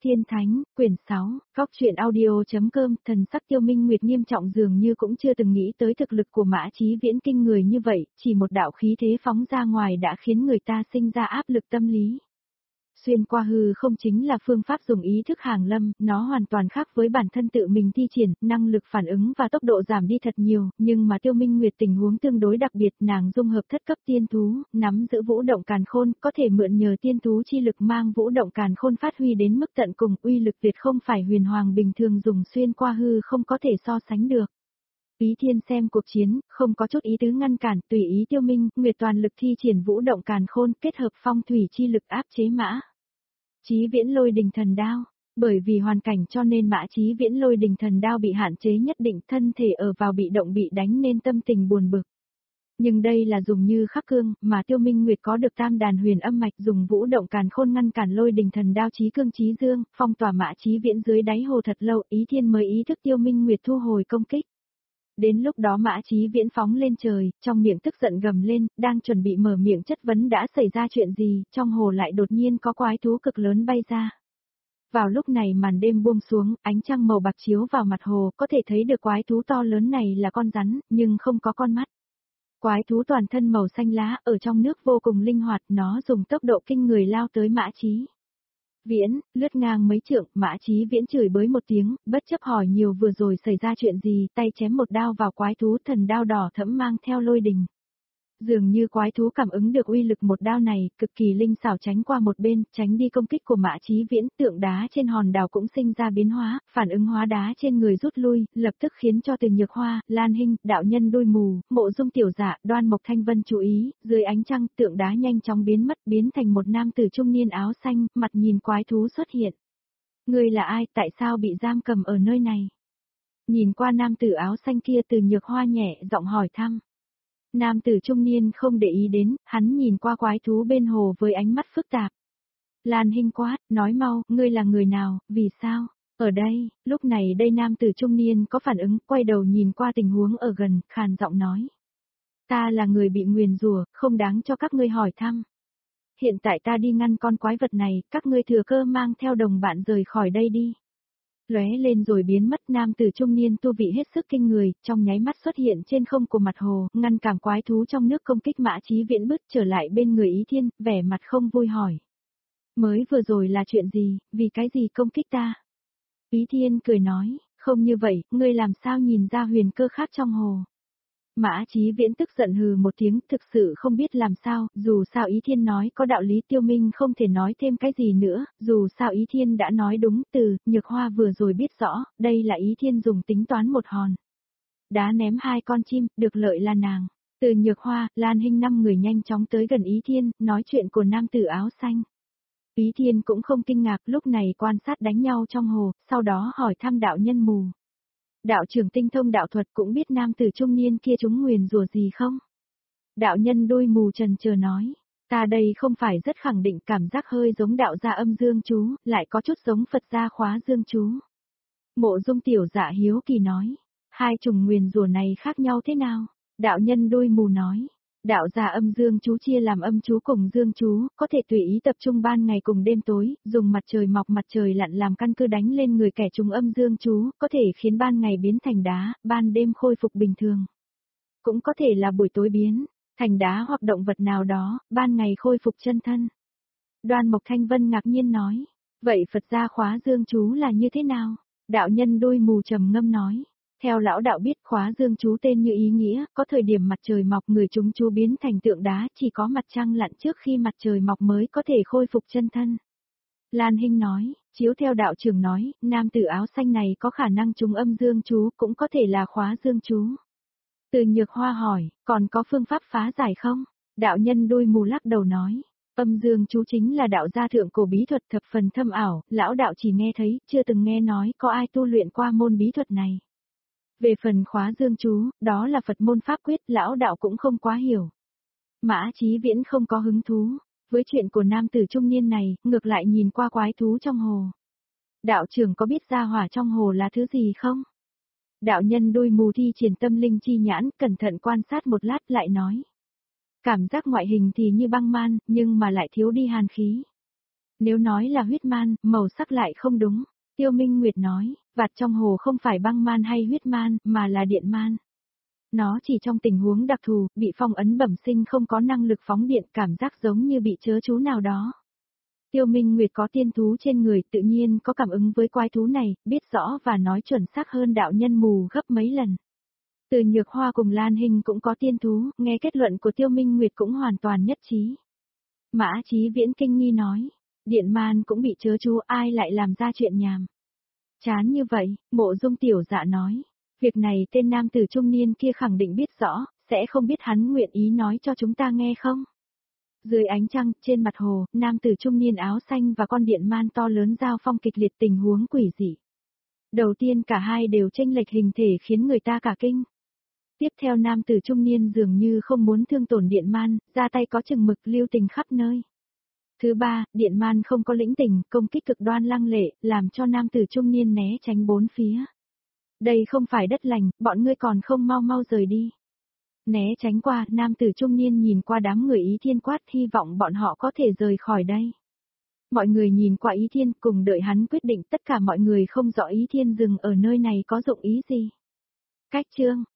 Thiên Thánh, quyển 6, Góc truyện audio.com, thần sắc Tiêu Minh Nguyệt nghiêm trọng dường như cũng chưa từng nghĩ tới thực lực của Mã Chí Viễn kinh người như vậy, chỉ một đạo khí thế phóng ra ngoài đã khiến người ta sinh ra áp lực tâm lý. Xuyên qua hư không chính là phương pháp dùng ý thức hàng lâm, nó hoàn toàn khác với bản thân tự mình thi triển, năng lực phản ứng và tốc độ giảm đi thật nhiều, nhưng mà Tiêu Minh Nguyệt tình huống tương đối đặc biệt, nàng dung hợp thất cấp tiên thú, nắm giữ vũ động càn khôn, có thể mượn nhờ tiên thú chi lực mang vũ động càn khôn phát huy đến mức tận cùng, uy lực tuyệt không phải huyền hoàng bình thường dùng xuyên qua hư không có thể so sánh được. Ý Thiên xem cuộc chiến, không có chút ý tứ ngăn cản, tùy ý Tiêu Minh Nguyệt toàn lực thi triển vũ động càn khôn kết hợp phong thủy chi lực áp chế Mã Chí Viễn lôi đình thần đao. Bởi vì hoàn cảnh cho nên Mã Chí Viễn lôi đình thần đao bị hạn chế nhất định, thân thể ở vào bị động bị đánh nên tâm tình buồn bực. Nhưng đây là dùng như khắc cương, mà Tiêu Minh Nguyệt có được tam đàn huyền âm mạch dùng vũ động càn khôn ngăn cản lôi đình thần đao chí cương chí dương, phong tỏa Mã Chí Viễn dưới đáy hồ thật lâu, Ý Thiên mới ý thức Tiêu Minh Nguyệt thu hồi công kích. Đến lúc đó Mã Chí Viễn phóng lên trời, trong miệng tức giận gầm lên, đang chuẩn bị mở miệng chất vấn đã xảy ra chuyện gì, trong hồ lại đột nhiên có quái thú cực lớn bay ra. Vào lúc này màn đêm buông xuống, ánh trăng màu bạc chiếu vào mặt hồ, có thể thấy được quái thú to lớn này là con rắn, nhưng không có con mắt. Quái thú toàn thân màu xanh lá, ở trong nước vô cùng linh hoạt, nó dùng tốc độ kinh người lao tới Mã Chí Viễn, lướt ngang mấy trượng, Mã Chí Viễn chửi bới một tiếng, bất chấp hỏi nhiều vừa rồi xảy ra chuyện gì, tay chém một đao vào quái thú, thần đao đỏ thẫm mang theo lôi đình. Dường như quái thú cảm ứng được uy lực một đao này, cực kỳ linh xảo tránh qua một bên, tránh đi công kích của Mã Chí Viễn, tượng đá trên hòn đảo cũng sinh ra biến hóa, phản ứng hóa đá trên người rút lui, lập tức khiến cho Từ Nhược Hoa, Lan Hinh, đạo nhân đuôi mù, Mộ Dung tiểu dạ, Đoan Mộc Thanh Vân chú ý, dưới ánh trăng, tượng đá nhanh chóng biến mất, biến thành một nam tử trung niên áo xanh, mặt nhìn quái thú xuất hiện. Ngươi là ai, tại sao bị giam cầm ở nơi này? Nhìn qua nam tử áo xanh kia, Từ Nhược Hoa nhẹ giọng hỏi thăm. Nam tử trung niên không để ý đến, hắn nhìn qua quái thú bên hồ với ánh mắt phức tạp. Lan Hinh quát, nói mau, ngươi là người nào, vì sao? Ở đây, lúc này đây nam tử trung niên có phản ứng, quay đầu nhìn qua tình huống ở gần, khàn giọng nói. Ta là người bị nguyền rủa, không đáng cho các ngươi hỏi thăm. Hiện tại ta đi ngăn con quái vật này, các ngươi thừa cơ mang theo đồng bạn rời khỏi đây đi. Lóe lên rồi biến mất, nam tử trung niên tu vị hết sức kinh người, trong nháy mắt xuất hiện trên không của mặt hồ, ngăn cản quái thú trong nước công kích Mã Chí Viễn, bước trở lại bên người Ý Thiên, vẻ mặt không vui hỏi. Mới vừa rồi là chuyện gì, vì cái gì công kích ta? Ý Thiên cười nói, không như vậy, ngươi làm sao nhìn ra huyền cơ khác trong hồ? Mã Chí Viễn tức giận hừ một tiếng, thực sự không biết làm sao, dù sao Ý Thiên nói có đạo lý, Tiêu Minh không thể nói thêm cái gì nữa, dù sao Ý Thiên đã nói đúng, Từ Nhược Hoa vừa rồi biết rõ, đây là Ý Thiên dùng tính toán một hòn đá ném hai con chim, được lợi là nàng. Từ Nhược Hoa, Lan Hinh 5 người nhanh chóng tới gần Ý Thiên, nói chuyện của nam tử áo xanh. Ý Thiên cũng không kinh ngạc, lúc này quan sát đánh nhau trong hồ, sau đó hỏi thăm đạo nhân mù. Đạo trưởng tinh thông đạo thuật cũng biết nam tử trung niên kia chúng nguyền rủa gì không? Đạo nhân đôi mù trần chờ nói, ta đây không phải rất khẳng định, cảm giác hơi giống đạo gia âm dương chú, lại có chút giống Phật gia khóa dương chú. Mộ Dung tiểu dạ hiếu kỳ nói, hai chủng nguyền rủa này khác nhau thế nào? Đạo nhân đôi mù nói, đạo gia âm dương chú chia làm âm chú cùng dương chú, có thể tùy ý tập trung ban ngày cùng đêm tối, dùng mặt trời mọc mặt trời lặn làm căn cứ đánh lên người kẻ trúng âm dương chú, có thể khiến ban ngày biến thành đá, ban đêm khôi phục bình thường. Cũng có thể là buổi tối biến thành đá hoặc động vật nào đó, ban ngày khôi phục chân thân. Đoan Mộc Thanh Vân ngạc nhiên nói, vậy Phật gia khóa dương chú là như thế nào? Đạo nhân đôi mù trầm ngâm nói. Theo lão đạo biết khóa dương chú tên như ý nghĩa, có thời điểm mặt trời mọc người chúng chú biến thành tượng đá, chỉ có mặt trăng lặn trước khi mặt trời mọc mới có thể khôi phục chân thân. Lan Hinh nói, chiếu theo đạo trưởng nói, nam tử áo xanh này có khả năng trúng âm dương chú, cũng có thể là khóa dương chú. Từ Nhược Hoa hỏi, còn có phương pháp phá giải không? Đạo nhân đôi mù lắc đầu nói, âm dương chú chính là đạo gia thượng cổ bí thuật thập phần thâm ảo, lão đạo chỉ nghe thấy, chưa từng nghe nói có ai tu luyện qua môn bí thuật này. Về phần khóa dương chú, đó là Phật môn pháp quyết, lão đạo cũng không quá hiểu. Mã Chí Viễn không có hứng thú với chuyện của nam tử trung niên này, ngược lại nhìn qua quái thú trong hồ. Đạo trưởng có biết ra hỏa trong hồ là thứ gì không? Đạo nhân đôi mù thi triển tâm linh chi nhãn, cẩn thận quan sát một lát lại nói. Cảm giác ngoại hình thì như băng man, nhưng mà lại thiếu đi hàn khí. Nếu nói là huyết man, màu sắc lại không đúng. Tiêu Minh Nguyệt nói, vạt trong hồ không phải băng man hay huyết man, mà là điện man. Nó chỉ trong tình huống đặc thù, bị phong ấn bẩm sinh không có năng lực phóng điện, cảm giác giống như bị chớ chú nào đó. Tiêu Minh Nguyệt có tiên thú trên người, tự nhiên có cảm ứng với quái thú này, biết rõ và nói chuẩn xác hơn đạo nhân mù gấp mấy lần. Từ Nhược Hoa cùng Lan Hinh cũng có tiên thú, nghe kết luận của Tiêu Minh Nguyệt cũng hoàn toàn nhất trí. Mã Chí Viễn kinh nghi nói, điện man cũng bị chớ chú, ai lại làm ra chuyện nhảm. Chán như vậy, Mộ Dung tiểu dạ nói, việc này tên nam tử trung niên kia khẳng định biết rõ, sẽ không biết hắn nguyện ý nói cho chúng ta nghe không? Dưới ánh trăng, trên mặt hồ, nam tử trung niên áo xanh và con điện man to lớn giao phong kịch liệt, tình huống quỷ dị. Đầu tiên cả hai đều chênh lệch hình thể khiến người ta cả kinh. Tiếp theo nam tử trung niên dường như không muốn thương tổn điện man, ra tay có chừng mực lưu tình khắp nơi. Thứ ba, điện man không có lĩnh tình, công kích cực đoan lăng lệ, làm cho nam tử trung niên né tránh bốn phía. Đây không phải đất lành, bọn ngươi còn không mau mau rời đi. Né tránh qua, nam tử trung niên nhìn qua đám người Ý Thiên quát, hy vọng bọn họ có thể rời khỏi đây. Mọi người nhìn qua Ý Thiên cùng đợi hắn quyết định, tất cả mọi người không rõ Ý Thiên dừng ở nơi này có dụng ý gì. Cách chương